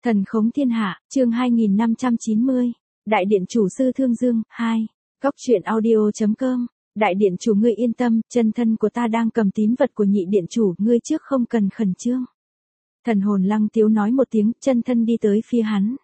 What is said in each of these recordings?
Thần khống thiên hạ, chương 2590. Đại điện chủ Sư Thương Dương, 2. Góc truyện audio.com. Đại điện chủ ngươi yên tâm, chân thân của ta đang cầm tín vật của nhị điện chủ, ngươi trước không cần khẩn trương. Thần hồn Lăng Tiếu nói một tiếng, chân thân đi tới phía hắn.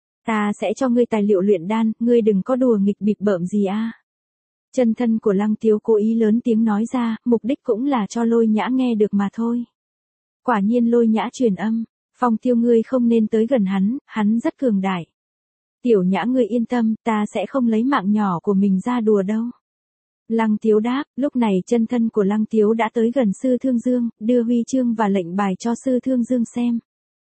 Ta sẽ cho ngươi tài liệu luyện đan, ngươi đừng có đùa nghịch bịp bợm gì a. Chân thân của Lăng Tiếu cố ý lớn tiếng nói ra, mục đích cũng là cho Lôi Nhã nghe được mà thôi. Quả nhiên Lôi Nhã truyền âm. Phong Tiêu ngươi không nên tới gần hắn rất cường đại. Tiểu Nhã ngươi yên tâm, ta sẽ không lấy mạng nhỏ của mình ra đùa đâu. Lăng Tiếu đáp, lúc này chân thân của Lăng Tiếu đã tới gần Sư Thương Dương, đưa huy chương và lệnh bài cho Sư Thương Dương xem.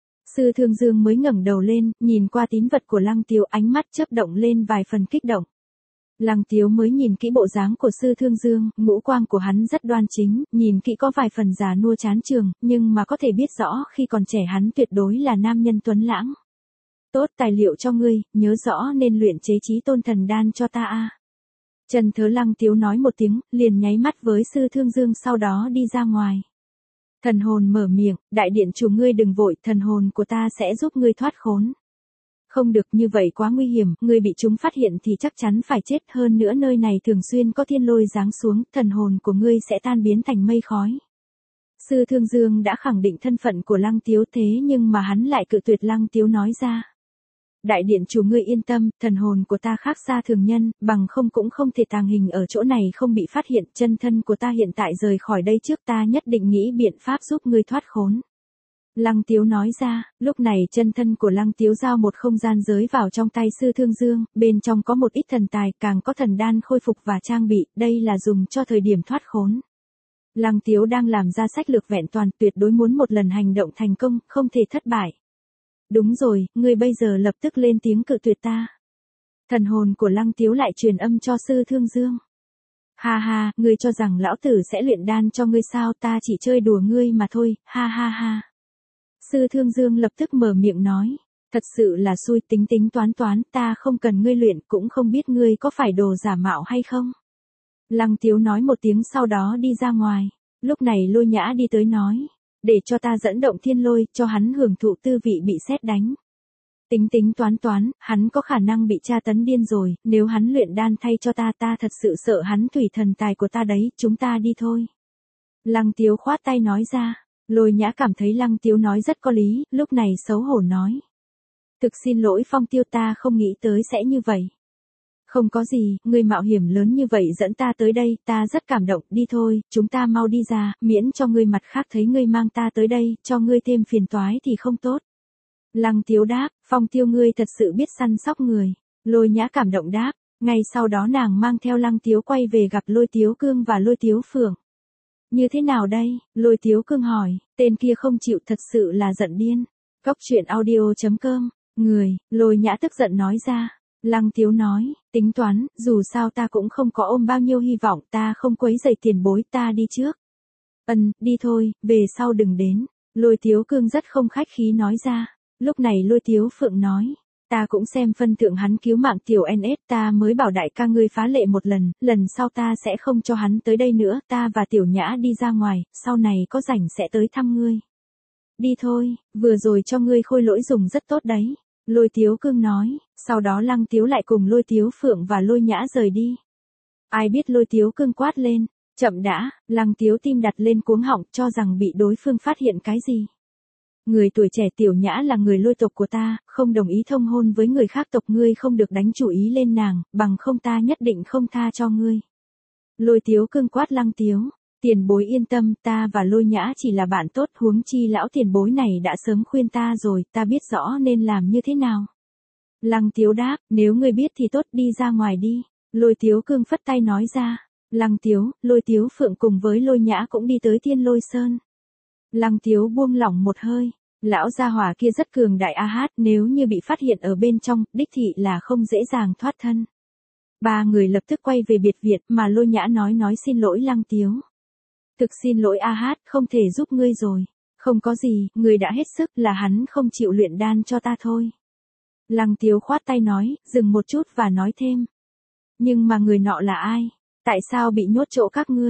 Sư Thương Dương mới ngẩng đầu lên, nhìn qua tín vật của Lăng Tiếu, ánh mắt chớp động lên vài phần kích động. Lăng Tiếu mới nhìn kỹ bộ dáng của Sư Thương Dương, ngũ quan của hắn rất đoan chính, nhìn kỹ có vài phần già nua chán trường, nhưng mà có thể biết rõ khi còn trẻ hắn tuyệt đối là nam nhân tuấn lãng. Tốt, tài liệu cho ngươi, nhớ rõ nên luyện chế chí tôn thần đan cho ta a. Trần Thớ Lăng Tiếu nói một tiếng, liền nháy mắt với Sư Thương Dương, sau đó đi ra ngoài. Thần hồn mở miệng, đại điện chủ ngươi đừng vội, thần hồn của ta sẽ giúp ngươi thoát khốn. Không được, như vậy quá nguy hiểm, ngươi bị chúng phát hiện thì chắc chắn phải chết, hơn nữa nơi này thường xuyên có thiên lôi giáng xuống, thần hồn của ngươi sẽ tan biến thành mây khói. Sư Thương Dương đã khẳng định thân phận của Lăng Tiếu, thế nhưng mà hắn lại cự tuyệt Lăng Tiếu nói ra. Đại điện chủ ngươi yên tâm, thần hồn của ta khác xa thường nhân, bằng không cũng không thể tàng hình ở chỗ này không bị phát hiện, chân thân của ta hiện tại rời khỏi đây trước, ta nhất định nghĩ biện pháp giúp ngươi thoát khốn. Lăng Tiếu nói ra, lúc này chân thân của Lăng Tiếu giao một không gian giới vào trong tay Sư Thương Dương, bên trong có một ít thần tài, càng có thần đan khôi phục và trang bị, đây là dùng cho thời điểm thoát khốn. Lăng Tiếu đang làm ra sách lược vẹn toàn, tuyệt đối muốn một lần hành động thành công, không thể thất bại. Đúng rồi, ngươi bây giờ lập tức lên tiếng cự tuyệt ta. Thần hồn của Lăng Tiếu lại truyền âm cho Sư Thương Dương. Ha ha, ngươi cho rằng lão tử sẽ luyện đan cho ngươi sao, ta chỉ chơi đùa ngươi mà thôi, ha ha ha. Sư Thương Dương lập tức mở miệng nói, thật sự là xui, tính tính toán toán, ta không cần ngươi luyện, cũng không biết ngươi có phải đồ giả mạo hay không. Lăng Tiếu nói một tiếng sau đó đi ra ngoài, lúc này Lôi Nhã đi tới nói, để cho ta dẫn động thiên lôi, cho hắn hưởng thụ tư vị bị sét đánh. Tính tính toán toán, hắn có khả năng bị tra tấn điên rồi, nếu hắn luyện đan thay cho ta, ta thật sự sợ hắn thủy thần tài của ta đấy, chúng ta đi thôi. Lăng Tiếu khoát tay nói ra. Lôi Nhã cảm thấy Lăng Tiếu nói rất có lý, lúc này xấu hổ nói. Thực xin lỗi Phong Tiêu, ta không nghĩ tới sẽ như vậy. Không có gì, ngươi mạo hiểm lớn như vậy dẫn ta tới đây, ta rất cảm động, đi thôi, chúng ta mau đi ra, miễn cho ngươi mặt khác thấy ngươi mang ta tới đây, cho ngươi thêm phiền toái thì không tốt. Lăng Tiếu đáp, Phong Tiêu ngươi thật sự biết săn sóc người. Lôi Nhã cảm động đáp, ngay sau đó nàng mang theo Lăng Tiếu quay về gặp Lôi Tiếu Cương và Lôi Tiếu Phượng. Như thế nào đây? Lôi Tiếu Cương hỏi, tên kia không chịu, thật sự là giận điên. Góc truyện audio.com, Lôi Nhã tức giận nói ra. Lăng Tiếu nói, tính toán, dù sao ta cũng không có ôm bao nhiêu hy vọng, ta không quấy rầy tiền bối, ta đi trước. Đi thôi, về sau đừng đến. Lôi Tiếu Cương rất không khách khí nói ra. Lúc này Lôi Tiếu Phượng nói, ta cũng xem phân thượng hắn cứu mạng tiểu NS, ta mới bảo đại ca ngươi phá lệ một lần sau ta sẽ không cho hắn tới đây nữa, ta và Tiểu Nhã đi ra ngoài, sau này có rảnh sẽ tới thăm ngươi. Đi thôi, vừa rồi cho ngươi khôi lỗi dùng rất tốt đấy. Lôi Tiếu Cương nói, sau đó Lăng Tiếu lại cùng Lôi Tiếu Phượng và Lôi Nhã rời đi. Ai biết Lôi Tiếu Cương quát lên, chậm đã, Lăng Tiếu tim đặt lên cuống họng, cho rằng bị đối phương phát hiện cái gì. Người tuổi trẻ Tiểu Nhã là người Lôi tộc của ta, không đồng ý thông hôn với người khác tộc, ngươi không được đánh chủ ý lên nàng, bằng không ta nhất định không tha cho ngươi. Lôi Tiếu Cương quát Lăng Tiếu, tiền bối yên tâm, ta và Lôi Nhã chỉ là bạn tốt, huống chi lão tiền bối này đã sớm khuyên ta rồi, ta biết rõ nên làm như thế nào. Lăng Tiếu đáp, nếu ngươi biết thì tốt, đi ra ngoài đi. Lôi Tiếu Cương phất tay nói ra. Lăng Tiếu, Lôi Tiếu Phượng cùng với Lôi Nhã cũng đi tới Thiên Lôi Sơn. Lăng Tiếu buông lỏng một hơi. Lão gia hỏa kia rất cường đại a hát, nếu như bị phát hiện ở bên trong, đích thị là không dễ dàng thoát thân. Ba người lập tức quay về biệt viện, mà Lôi Nhã nói xin lỗi Lăng Tiếu. Thực xin lỗi a hát, không thể giúp ngươi rồi. Không có gì, ngươi đã hết sức, là hắn không chịu luyện đan cho ta thôi. Lăng Tiếu khoát tay nói, dừng một chút và nói thêm. Nhưng mà người nọ là ai? Tại sao bị nhốt chỗ các ngươi?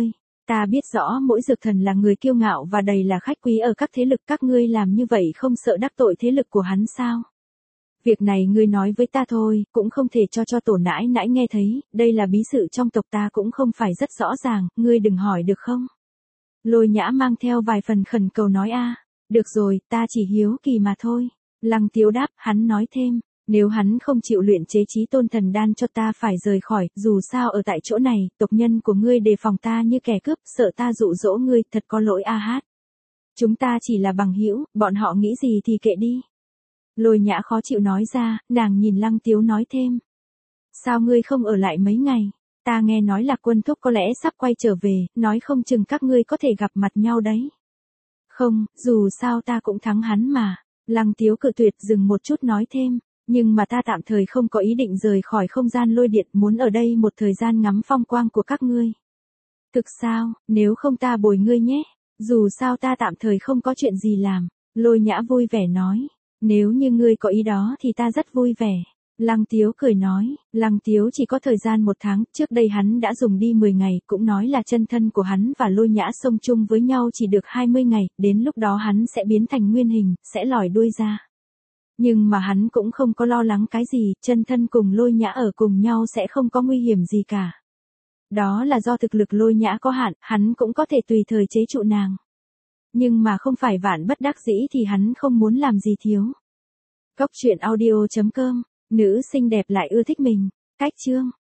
Ta biết rõ mỗi dược thần là người kiêu ngạo và đầy là khách quý ở các thế lực, các ngươi làm như vậy không sợ đắc tội thế lực của hắn sao? Việc này ngươi nói với ta thôi, cũng không thể cho tổ nãi nãi nghe thấy, đây là bí sự trong tộc ta cũng không phải rất rõ ràng, ngươi đừng hỏi được không? Lôi Nhã mang theo vài phần khẩn cầu nói được rồi, ta chỉ hiếu kỳ mà thôi. Lăng Tiếu đáp, hắn nói thêm, nếu hắn không chịu luyện chế chí tôn thần đan cho ta phải rời khỏi, dù sao ở tại chỗ này, tộc nhân của ngươi đề phòng ta như kẻ cướp, sợ ta dụ dỗ ngươi, thật có lỗi hát. Chúng ta chỉ là bằng hữu, bọn họ nghĩ gì thì kệ đi. Lôi Nhã khó chịu nói ra, nàng nhìn Lăng Tiếu nói thêm. Sao ngươi không ở lại mấy ngày? Ta nghe nói Lạc Quân Thúc có lẽ sắp quay trở về, nói không chừng các ngươi có thể gặp mặt nhau đấy. Không, dù sao ta cũng thắng hắn mà. Lăng Tiếu cự tuyệt, dừng một chút nói thêm. Nhưng mà ta tạm thời không có ý định rời khỏi không gian lôi điện, muốn ở đây một thời gian ngắm phong quang của các ngươi. Thực sao, nếu không ta bồi ngươi nhé. Dù sao ta tạm thời không có chuyện gì làm. Lôi Nhã vui vẻ nói. Nếu như ngươi có ý đó thì ta rất vui vẻ. Lăng Tiếu cười nói, Lăng Tiếu chỉ có thời gian 1 tháng, trước đây hắn đã dùng đi 10 ngày, cũng nói là chân thân của hắn và Lôi Nhã xông chung với nhau chỉ được 20 ngày, đến lúc đó hắn sẽ biến thành nguyên hình, sẽ lòi đuôi ra. Nhưng mà hắn cũng không có lo lắng cái gì, chân thân cùng Lôi Nhã ở cùng nhau sẽ không có nguy hiểm gì cả. Đó là do thực lực Lôi Nhã có hạn, hắn cũng có thể tùy thời chế trụ nàng. Nhưng mà không phải vạn bất đắc dĩ thì hắn không muốn làm gì thiếu. Cốc truyện audio.com, nữ xinh đẹp lại ưa thích mình. Cách chương